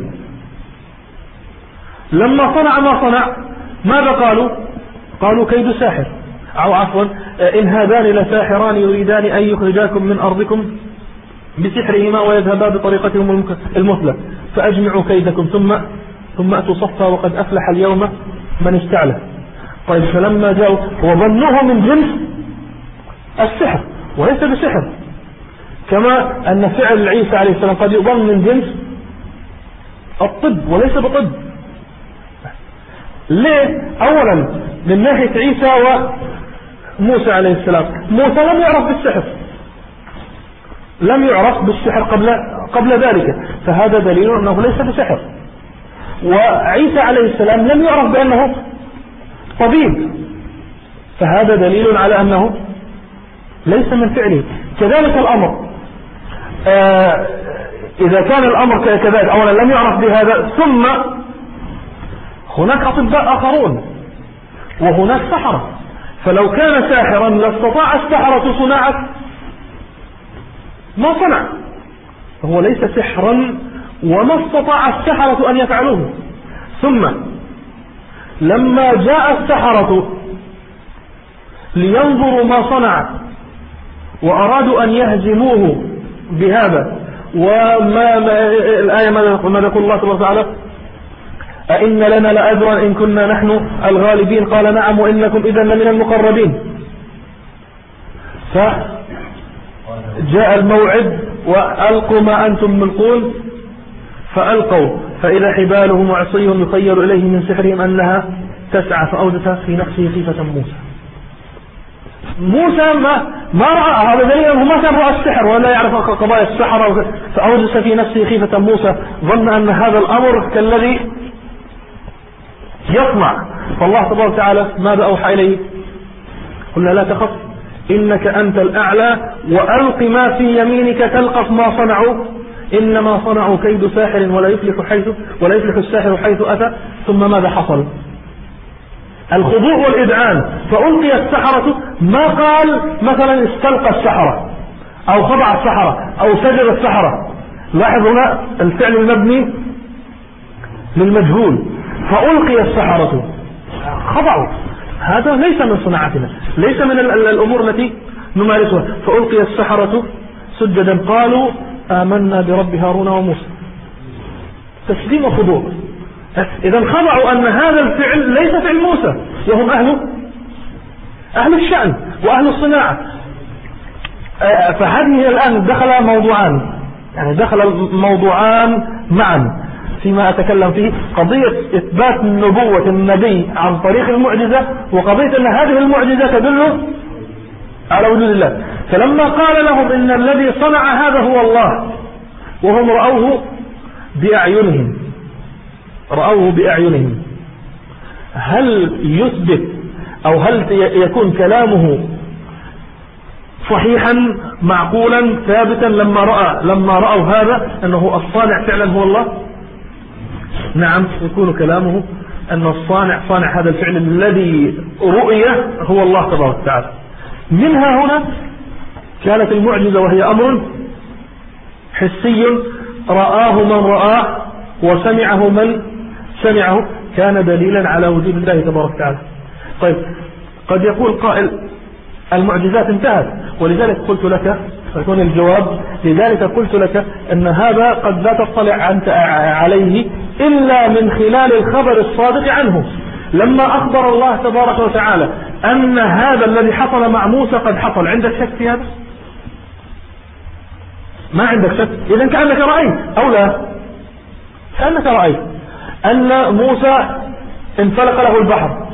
لما صنع ما صنع ماذا قالوا؟ قالوا كيد ساحر، أو عفوا إن هذان لساحران يريدان أن يخرجاكم من أرضكم بسحرهما ويذهبا بطريقتهم المثلى فأجمعوا كيدكم ثم ثم أتوا صفا وقد أفلح اليوم من استعلى. طيب، فلما جاءوا وظنوه من جنس السحر وليس بسحر، كما أن فعل عيسى عليه السلام قد يظن من جنس الطب وليس بطب. ليه؟ أولا من ناحية عيسى وموسى عليه السلام، موسى لم يعرف بالسحر لم يعرف بالسحر قبل قبل ذلك، فهذا دليل أنه ليس بسحر. وعيسى عليه السلام لم يعرف بأنه طبيب، فهذا دليل على أنه ليس من فعله. كذلك الأمر آه إذا كان الأمر كذلك، أولا لم يعرف بهذا، ثم هناك أطباء آخرون وهناك سحرة، فلو كان ساحرا لاستطاع السحرة صناعة ما صنع، فهو ليس سحرا وما استطاع السحرة أن يفعلوه. ثم لما جاء السحرة لينظروا ما صنع وأرادوا أن يهزموه بهذا، وما ما الآية ماذا يقول الله سبحانه وتعالى؟ أئن لنا لأجرا إن كنا نحن الغالبين، قال نعم وإنكم إذا لمن المقربين. فجاء الموعد وألقوا ما أنتم ملقون، فألقوا فإذا حبالهم وعصيهم يخيل إليه من سحرهم أنها تسعى، فأوجس في نفسه خيفة موسى. موسى ما ما رأى، هذا دليل أنه ما كان رأى السحر ولا يعرف قضايا السحر، فأوجس في نفسه خيفة موسى، ظن أن هذا الأمر كالذي يصنع. فالله تبارك وتعالى ماذا أوحى إليه؟ قلنا لا تخف إنك أنت الأعلى وألق ما في يمينك تلقف ما صنعوا إنما صنعوا كيد ساحر ولا يفلح حيث ولا يفلح الساحر حيث أتى. ثم ماذا حصل؟ الخضوع والإذعان، فألقي السحرة، ما قال مثلا استلقى السحرة أو خضع السحرة أو سجد السحرة. لاحظ هنا الفعل المبني للمجهول، فألقي السحرة خضعوا، هذا ليس من صناعتنا، ليس من الأمور التي نمارسها. فألقي السحرة سجدا قالوا آمنا برب هارون وموسى، تسليم وخضوع. إذا خضعوا أن هذا الفعل ليس فعل موسى، وهم أهل أهل الشأن وأهل الصناعة. فهذه الآن دخل موضوعان، يعني دخل موضوعان معا فيما أتكلم فيه، قضية إثبات نبوة النبي عن طريق المعجزة، وقضية أن هذه المعجزة تدل على وجود الله. فلما قال لهم إن الذي صنع هذا هو الله وهم رأوه بأعينهم رأوه بأعينهم هل يثبت أو هل يكون كلامه صحيحا معقولا ثابتا لما رأى لما رأوا هذا أنه الصانع فعلا هو الله؟ نعم، يكون كلامه أن الصانع صانع هذا الفعل الذي رؤية هو الله تبارك وتعالى. منها هنا كانت المعجزة وهي أمر حسي رآه من رآه وسمعه من سمعه، كان دليلا على وجود الله تبارك وتعالى. طيب، قد يقول قائل المعجزات انتهت، ولذلك قلت لك فيكون الجواب لذلك قلت لك أن هذا قد لا تطلع أنت عليه إلا من خلال الخبر الصادق عنه. لما أخبر الله تبارك وتعالى أن هذا الذي حصل مع موسى قد حصل، عندك شك في هذا؟ ما عندك شك، إذن كأنك رأيت أو لا؟ كأنك رأيت أن موسى انفلق له البحر،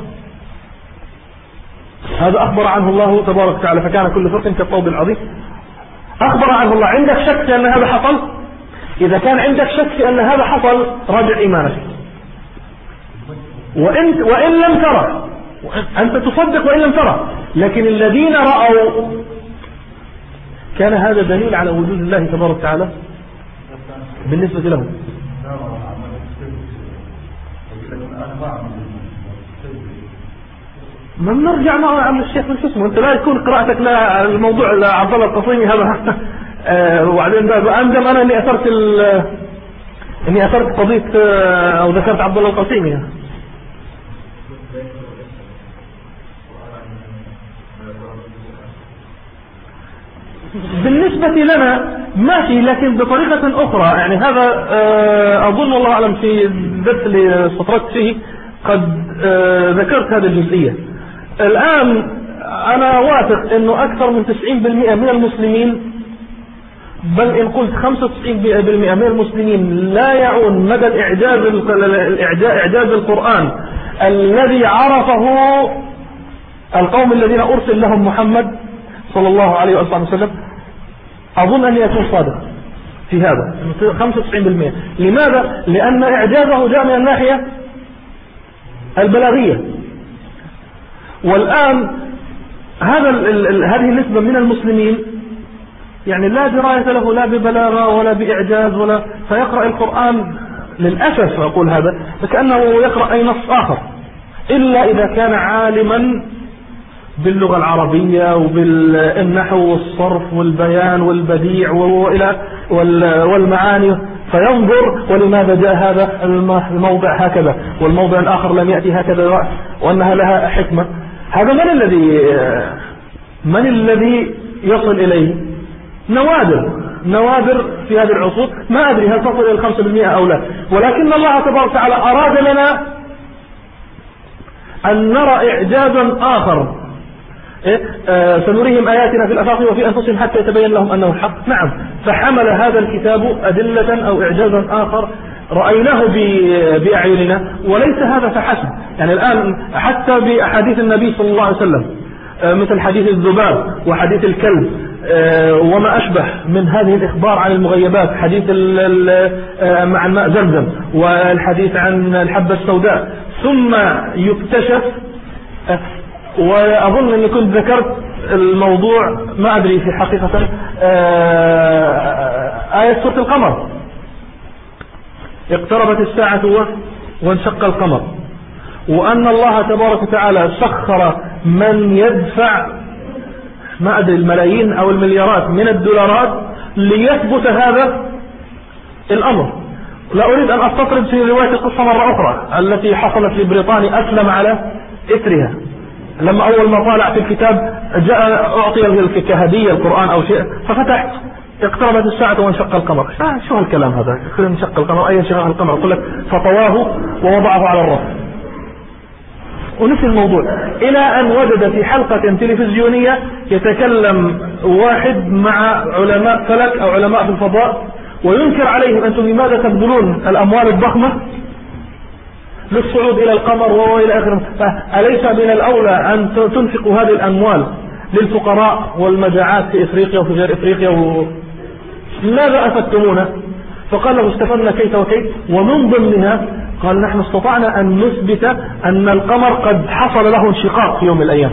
هذا أخبر عنه الله تبارك وتعالى، فكان كل فرق كالطود العظيم، أخبر عنه الله. عندك شك في أن هذا حصل؟ إذا كان عندك شك في أن هذا حصل راجع إيمانك، وإن, وإن لم ترى أنت تصدق وإن لم ترى، لكن الذين رأوا كان هذا دليل على وجود الله تبارك وتعالى بالنسبة له. ما نرجع مع عم الشيخ من اسمه، انت لا يكون قراءتك للموضوع لعبد الله القصيمي هذا آه وبعدين اندم انا اني اثرت اني اثرت قضيه آه او ذكرت عبد الله القصيمي. بالنسبة لنا ماشي، لكن بطريقة أخرى، يعني هذا آه أظن والله أعلم في الدرس اللي سطرت فيه قد آه ذكرت هذه الجزئية. الآن أنا واثق أنه أكثر من تسعين بالمئة من المسلمين، بل إن قلت خمسة وتسعين بالمئة من المسلمين لا يعون مدى الإعجاز إعجاز القرآن الذي عرفه القوم الذين أرسل لهم محمد صلى الله عليه وسلم. أظن أن يكون صادق في هذا خمسة وتسعين بالمئة. لماذا؟ لأن إعجازه جاء من الناحية البلاغية. والآن هذا هذه النسبة من المسلمين يعني لا دراية له لا ببلاغة ولا بإعجاز ولا، فيقرأ القرآن للأسف أقول هذا فكأنه يقرأ أي نص آخر، إلا إذا كان عالما باللغة العربية وبالنحو والصرف والبيان والبديع وإلى والمعاني، فينظر ولماذا جاء هذا الموضع هكذا والموضع الآخر لم يأتي هكذا وأنها لها حكمة. هذا من الذي من الذي يصل إليه؟ نوادر نوادر في هذه العصور، ما أدري هل تصل إلى الخمسة بالمئة أو لا، ولكن الله تبارك وتعالى أراد لنا أن نرى إعجازا آخر. إيه؟ آه سنريهم آياتنا في الأفاق وفي أنفسهم حتى يتبين لهم أنه الحق. نعم، فحمل هذا الكتاب أدلة أو إعجازا آخر رأيناه بأعيننا، وليس هذا فحسب. يعني الآن حتى بأحاديث النبي صلى الله عليه وسلم آه مثل حديث الذباب وحديث الكلب آه وما أشبه من هذه الإخبار عن المغيبات، حديث آه مع الماء زمزم والحديث عن الحبة السوداء، ثم يكتشف آه وأظن أني كنت ذكرت الموضوع ما أدري في حقيقة آية سورة القمر، اقتربت الساعة وانشق القمر، وأن الله تبارك وتعالى سخر من يدفع ما أدري الملايين أو المليارات من الدولارات ليثبت هذا الأمر. لا أريد أن أستطرد في رواية القصة مرة أخرى التي حصلت لبريطانيا أسلم على إثرها، لما أول ما طالع في الكتاب جاء أعطي كهدية القرآن أو شيء، ففتحت اقتربت الساعة وانشق القمر. آه شو هالكلام هذا؟ انشق القمر، أي انشق القمر؟ أقول لك فطواه ووضعه على الرف ونسي الموضوع، إلى أن وجد في حلقة تلفزيونية يتكلم واحد مع علماء فلك أو علماء في الفضاء وينكر عليهم أنتم لماذا تبذلون الأموال الضخمة للصعود إلى القمر وإلى آخره، أليس من الأولى أن تنفقوا هذه الأموال للفقراء والمجاعات في إفريقيا وفي غير إفريقيا و... ماذا أفدتمونا؟ فقال له استفدنا كيف وكيف، ومن ضمنها قال نحن استطعنا أن نثبت أن القمر قد حصل له انشقاق في يوم من الأيام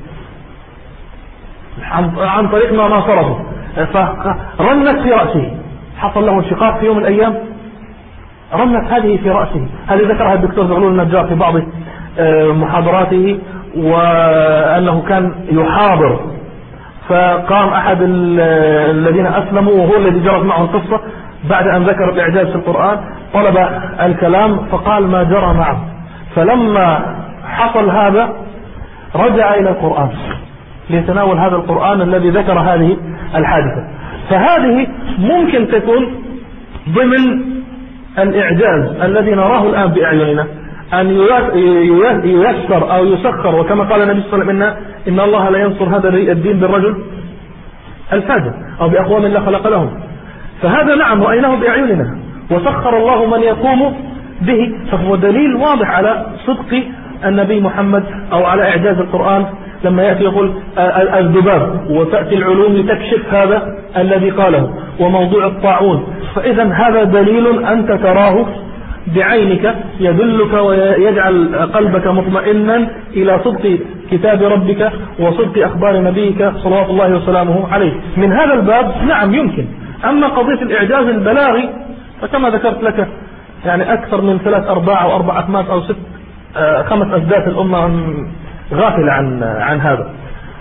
عن طريق ما ناصره، فرنت في رأسه حصل له انشقاق في يوم من الأيام، رنت هذه في رأسه. هذه ذكرها الدكتور زغلول النجار في بعض محاضراته، وأنه كان يحاضر فقام أحد الذين أسلموا وهو الذي جرت معه القصة بعد أن ذكر الإعجاز في القرآن طلب الكلام فقال ما جرى معه، فلما حصل هذا رجع إلى القرآن ليتناول هذا القرآن الذي ذكر هذه الحادثة. فهذه ممكن تكون ضمن الإعجاز الذي نراه الآن بأعيننا، أن ييسر أو يسخر، وكما قال النبي صلى الله عليه وسلم إن الله لا ينصر هذا الدين بالرجل الفاجر أو بأقوام الله خلق لهم. فهذا نعم رأيناه بأعيننا وسخر الله من يقوم به، فهو دليل واضح على صدق النبي محمد أو على إعجاز القرآن لما يأتي يقول الذباب وتأتي العلوم لتكشف هذا الذي قاله، وموضوع الطاعون. فإذا هذا دليل أنت تراه بعينك يدلك ويجعل قلبك مطمئنا إلى صدق كتاب ربك وصدق أخبار نبيك صلوات الله وسلامه عليه. من هذا الباب نعم يمكن. أما قضية الإعجاز البلاغي فكما ذكرت لك يعني أكثر من ثلاث أرباع أو أربع أخماس أو ست آه خمس أسدات الأمة غافلة عن عن هذا.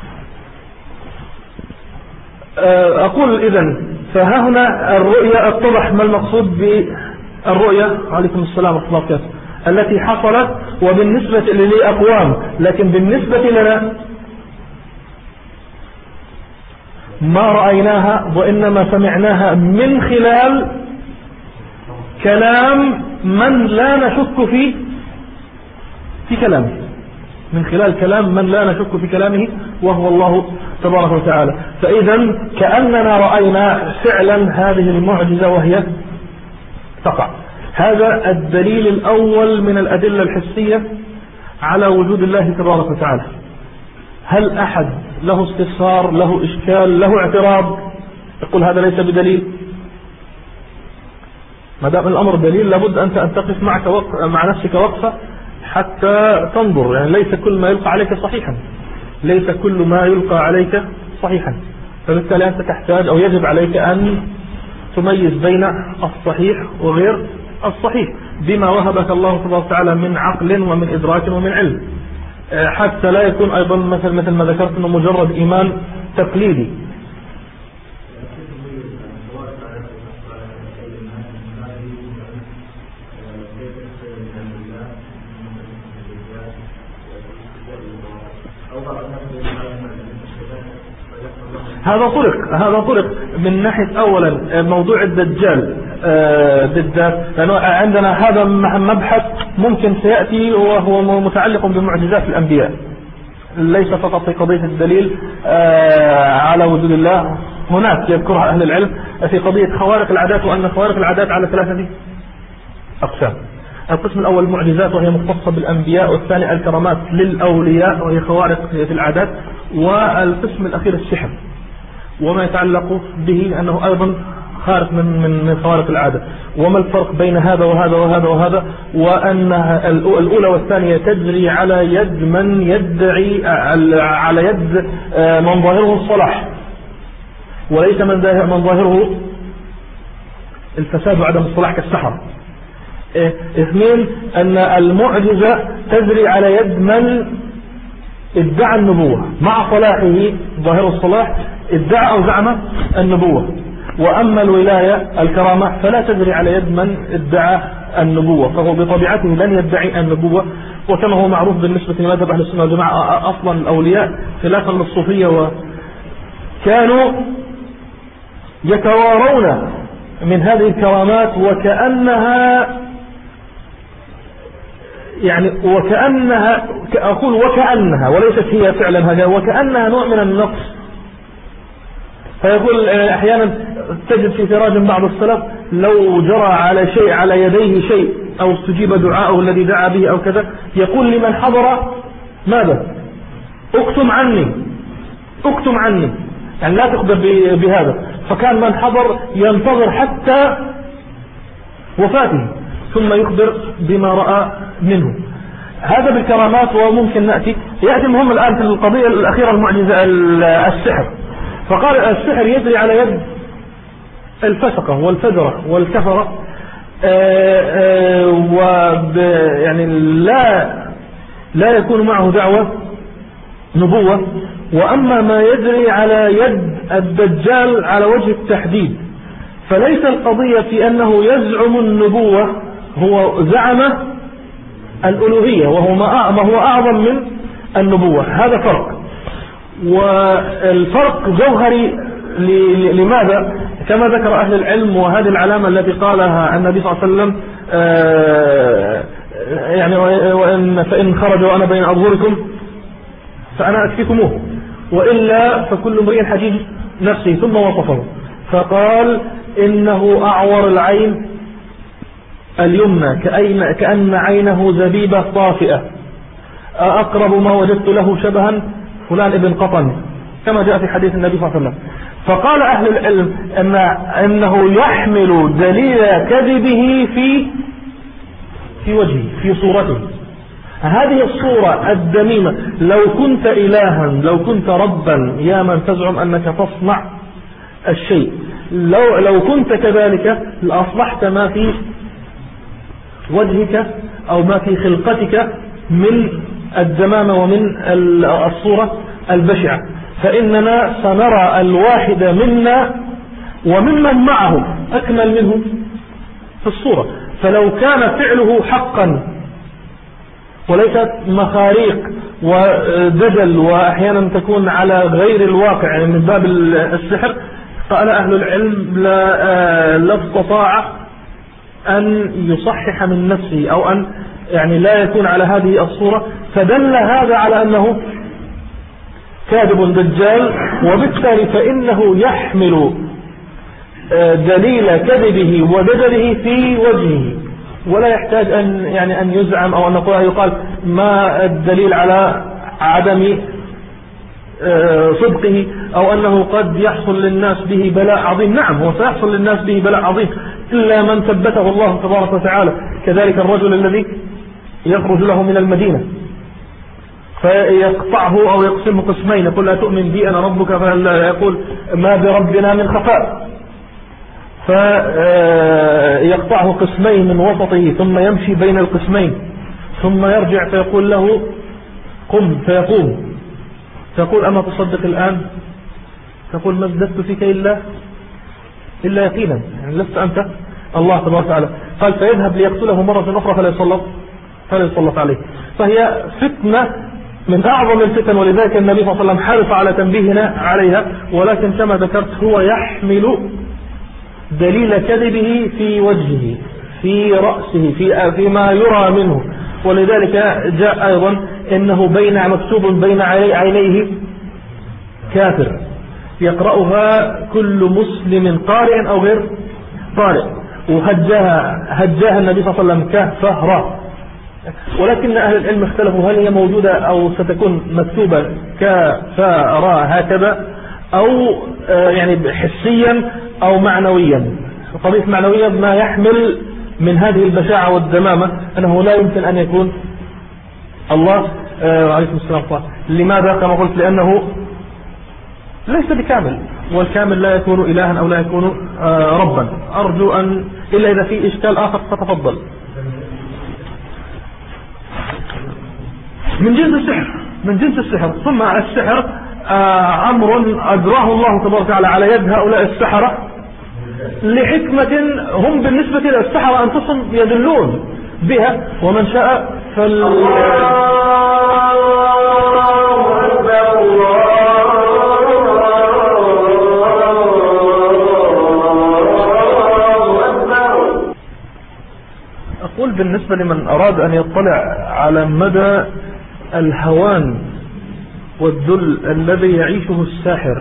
آه أقول إذن فها هنا الرؤية اتضح ما المقصود بالرؤية عليكم السلام ورحمة الله وبركاته التي حصلت وبالنسبة لأقوام، لكن بالنسبة لنا ما رأيناها وإنما سمعناها من خلال كلام من لا نشك فيه في كلامه، من خلال كلام من لا نشك في كلامه وهو الله تبارك وتعالى. فإذا كأننا رأينا فعلا هذه المعجزة وهي تقع. هذا الدليل الأول من الأدلة الحسية على وجود الله تبارك وتعالى. هل أحد له استفسار له إشكال له اعتراض يقول هذا ليس بدليل. ما دام الأمر دليل لابد أنت أن تقف معك وق... مع نفسك وقفة حتى تنظر. يعني ليس كل ما يلقى عليك صحيحا، ليس كل ما يلقى عليك صحيحا، فبالتالي أنت تحتاج أو يجب عليك أن تميز بين الصحيح وغير الصحيح بما وهبك الله سبحانه وتعالى من عقل ومن إدراك ومن علم، حتى لا يكون أيضا مثل مثل ما ذكرت أنه مجرد إيمان تقليدي. هذا طرق هذا طرق من ناحية أولا موضوع الدجال بالذات، لأنه عندنا هذا مبحث ممكن سيأتي وهو متعلق بمعجزات الأنبياء، ليس فقط في قضية الدليل على وجود الله. هناك يذكرها أهل العلم في قضية خوارق العادات، وأن خوارق العادات على ثلاثة أقسام. القسم الأول المعجزات وهي مختصة بالأنبياء، والثاني الكرامات للأولياء وهي خوارق في العادات، والقسم الأخير السحر وما يتعلق به أنه أيضا خارق من من خوارق العادة. وما الفرق بين هذا وهذا وهذا وهذا؟ وأنها الأولى والثانية تجري على يد من يدعي على يد من ظاهره الصلاح، وليس من من ظاهره الفساد وعدم الصلاح كالسحر. اثنين أن المعجزة تجري على يد من ادعى النبوة مع صلاحه ظاهر الصلاح، ادعى أو زعم النبوة. وأما الولاية الكرامة فلا تجري على يد من ادعى النبوة، فهو بطبيعته لن يدعي النبوة. وكما هو معروف بالنسبة لمذهب أهل السنة والجماعة أصلا الأولياء خلافا للصوفية، وكانوا يتوارون من هذه الكرامات وكأنها يعني وكأنها أقول وكأنها وليست هي فعلا هذا، وكأنها نوع من النقص. فيقول أحيانا تجد في تراجم بعض السلف لو جرى على شيء على يديه شيء أو استجيب دعاءه الذي دعا به أو كذا، يقول لمن حضر ماذا؟ اكتم عني اكتم عني، يعني لا تخبر بهذا. فكان من حضر ينتظر حتى وفاته ثم يخبر بما رأى منه. هذا بالكرامات. وممكن نأتي يأتي مهم الآن في القضية الأخيرة المعجزة السحر. فقال السحر يجري على يد الفسقة والفجرة والكفرة، ويعني لا لا يكون معه دعوة نبوة. وأما ما يجري على يد الدجال على وجه التحديد فليس القضية في أنه يزعم النبوة، هو زعم الألوهية وهو ما هو أعظم من النبوة. هذا فرق، والفرق جوهري. لماذا؟ كما ذكر أهل العلم، وهذه العلامة التي قالها النبي صلى الله عليه وسلم يعني وإن فإن خرج وأنا بين أظهركم فأنا أكفيكموه، وإلا فكل امرئ حجيج نفسه. ثم وصفه فقال إنه أعور العين اليمنى كأن عينه زبيبة طافئة، أقرب ما وجدت له شبها فلان ابن قطن، كما جاء في حديث النبي صلى الله عليه وسلم. فقال أهل العلم أن أنه يحمل دليل كذبه في في وجهه في صورته. هذه الصورة الدميمة، لو كنت إلها لو كنت ربا يا من تزعم أنك تصنع الشيء، لو لو كنت كذلك لأصلحت ما في وجهك أو ما في خلقتك من الدمامة ومن الصورة البشعة. فإننا سنرى الواحد منا وممن معه أكمل منه في الصورة. فلو كان فعله حقا وليست مخاريق ودجل وأحيانا تكون على غير الواقع يعني من باب السحر، قال أهل العلم لا, لا استطاع أن يصحح من نفسه أو أن يعني لا يكون على هذه الصورة. فدل هذا على أنه كاذب دجال، وبالتالي فإنه يحمل دليل كذبه ودجله في وجهه، ولا يحتاج أن يعني أن يزعم أو أن نقول يقال ما الدليل على عدم صدقه أو أنه قد يحصل للناس به بلاء عظيم. نعم، هو سيحصل للناس به بلاء عظيم إلا من ثبته الله تبارك وتعالى. كذلك الرجل الذي يخرج له من المدينة فيقطعه أو يقسمه قسمين، يقول لا تؤمن بي أنا ربك، فيقول ما بربنا من خفاء، فيقطعه قسمين من وسطه ثم يمشي بين القسمين ثم يرجع فيقول له قم فيقوم، فيقول أما تصدق الآن؟ تقول ما ازددت فيك إلا إلا يقينا، يعني لست أنت الله تبارك وتعالى. قال فيذهب ليقتله مرة أخرى فلا يسلط فلا يسلط عليه. فهي فتنة من أعظم الفتن، ولذلك النبي صلى الله عليه وسلم حرص على تنبيهنا عليها. ولكن كما ذكرت هو يحمل دليل كذبه في وجهه في رأسه في فيما يرى منه، ولذلك جاء أيضا إنه بين مكتوب بين عينيه كافر يقرأها كل مسلم قارئ أو غير قارئ، وهجاها هجاها النبي صلى الله عليه وسلم كفهرة. ولكن أهل العلم اختلفوا هل هي موجودة أو ستكون مكتوبة كفهرة هكذا أو يعني حسيا أو معنويا. قضية معنويا ما يحمل من هذه البشاعة والدمامة أنه لا يمكن أن يكون الله آه عليه السلام. لماذا؟ كما قلت لأنه ليس بكامل، والكامل لا يكون إلها أو لا يكون آه ربا. أرجو أن إلا إذا في إشكال آخر فتفضل. من جنس السحر من جنس السحر ثم السحر آه أمر أجراه الله تبارك وتعالى على يد هؤلاء السحرة لحكمة هم بالنسبة للسحرة أنفسهم يدلون بها. ومن شاء فال أقول بالنسبة لمن أراد أن يطلع على مدى الهوان والذل الذي يعيشه الساحر،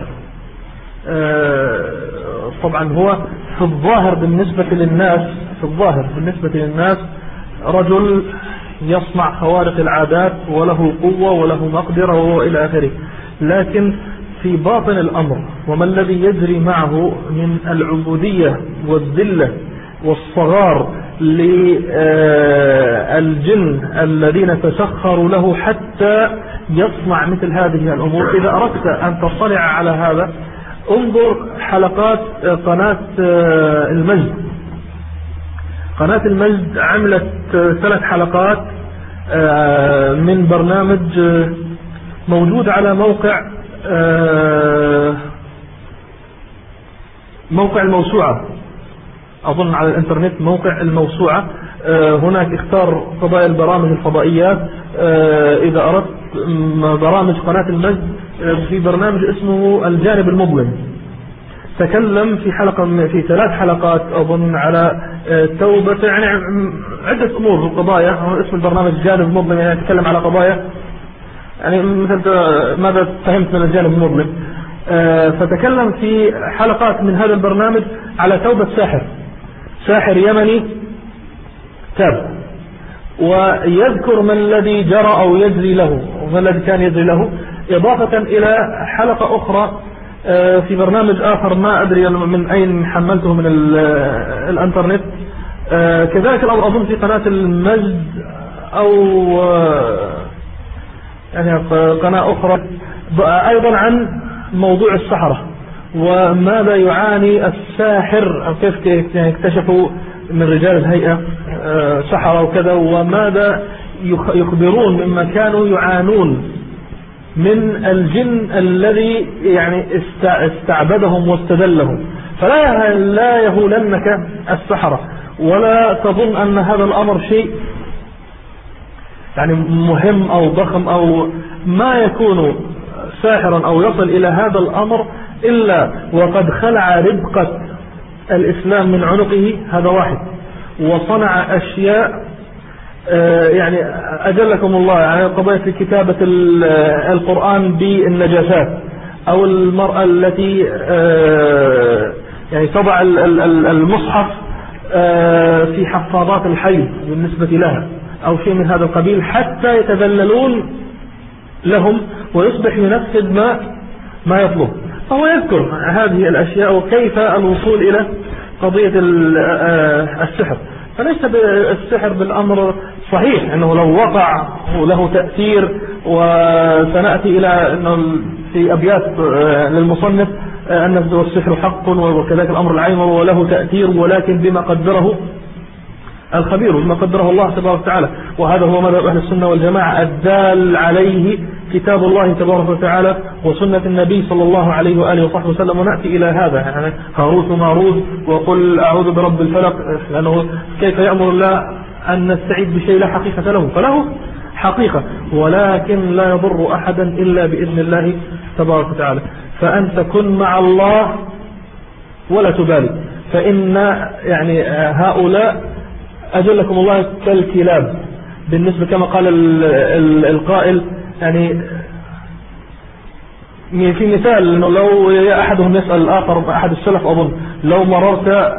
طبعا هو في الظاهر بالنسبة للناس في الظاهر بالنسبة للناس رجل يصنع خوارق العادات وله قوة وله مقدرة وإلى آخره، لكن في باطن الأمر وما الذي يجري معه من العبودية والذلة والصغار للجن الذين تسخروا له حتى يصنع مثل هذه الأمور. إذا أردت أن تطلع على هذا انظر حلقات قناة المجد. قناة المجد عملت ثلاث حلقات من برنامج موجود على موقع موقع الموسوعة، أظن على الإنترنت موقع الموسوعة. هناك اختار قضايا البرامج الفضائيات. إذا أردت برامج قناة المجد في برنامج اسمه الجانب المظلم، تكلم في حلقة في ثلاث حلقات أظن على توبة، يعني عدة أمور القضايا. اسم البرنامج الجانب المظلم، يعني يتكلم على قضايا يعني مثل ماذا فهمت من الجانب المظلم. فتكلم في حلقات من هذا البرنامج على توبة ساحر ساحر يمني تاب، ويذكر ما الذي جرى أو يجري له وما الذي كان يجري له، إضافة إلى حلقة أخرى في برنامج آخر ما أدري من أين حملته من الانترنت. كذلك الأمر أظن في قناة المجد أو يعني قناة أخرى أيضا عن موضوع السحرة وماذا يعاني الساحر أو كيف اكتشفوا من رجال الهيئة سحرة وكذا، وماذا يخبرون مما كانوا يعانون من الجن الذي يعني استعبدهم واستدلهم. فلا لا يهولنك السحرة ولا تظن أن هذا الأمر شيء يعني مهم أو ضخم أو ما يكون ساحرا أو يصل إلى هذا الأمر إلا وقد خلع ربقة الإسلام من عنقه، هذا واحد، وصنع أشياء يعني أجلكم الله، يعني قضية في كتابة القرآن بالنجاسات أو المرأة التي يعني تضع المصحف في حفاضات الحيض بالنسبة لها أو شيء من هذا القبيل حتى يتذللون لهم ويصبح ينفذ ما ما يطلب. فهو يذكر هذه الأشياء وكيف الوصول إلى قضية السحر. فليس بالسحر بالأمر صحيح أنه لو وقع وله تأثير، وسنأتي إلى أنه في أبيات للمصنف أن السحر حق وكذلك الأمر العين وله تأثير، ولكن بما قدره الخبير بما قدره الله تبارك وتعالى. وهذا هو مذهب أهل السنة والجماعة الدال عليه كتاب الله تبارك وتعالى وسنة النبي صلى الله عليه وآله وصحبه وسلم. ونأتي إلى هذا يعني هاروت وماروت وقل أعوذ برب الفلق، لأنه كيف يأمر الله أن نستعيد بشيء لا حقيقة له، فله حقيقة ولكن لا يضر أحدا إلا بإذن الله تبارك وتعالى. فأنت كن مع الله ولا تبالي، فإن يعني هؤلاء أجلكم الله كالكلاب بالنسبة كما قال القائل. يعني في مثال أنه لو أحدهم يسأل الآخر، أحد السلف أظن، لو مررت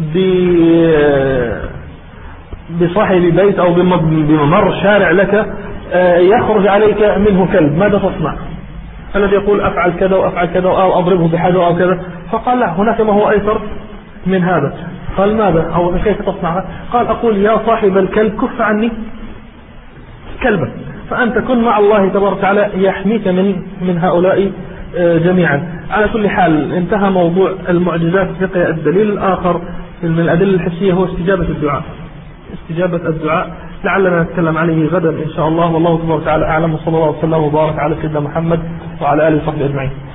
بصاحب بيت أو بممر شارع لك يخرج عليك منه كلب، ماذا تصنع؟ الذي يقول أفعل كذا وأفعل كذا أو أضربه بحجر أو كذا. فقال لا، هناك ما هو أيسر من هذا. قال ماذا أو كيف تصنع؟ قال أقول يا صاحب الكلب كف عني كلبا. فأنت كن مع الله تبارك وتعالى يحميك من من هؤلاء جميعا. على كل حال انتهى موضوع المعجزات الفقهية. الدليل الآخر من الأدلة الحسية هو استجابة الدعاء. استجابة الدعاء لعلنا نتكلم عليه غدا إن شاء الله، والله تبارك وتعالى أعلم، وصلى الله وسلم وبارك على سيدنا محمد وعلى آله وصحبه أجمعين.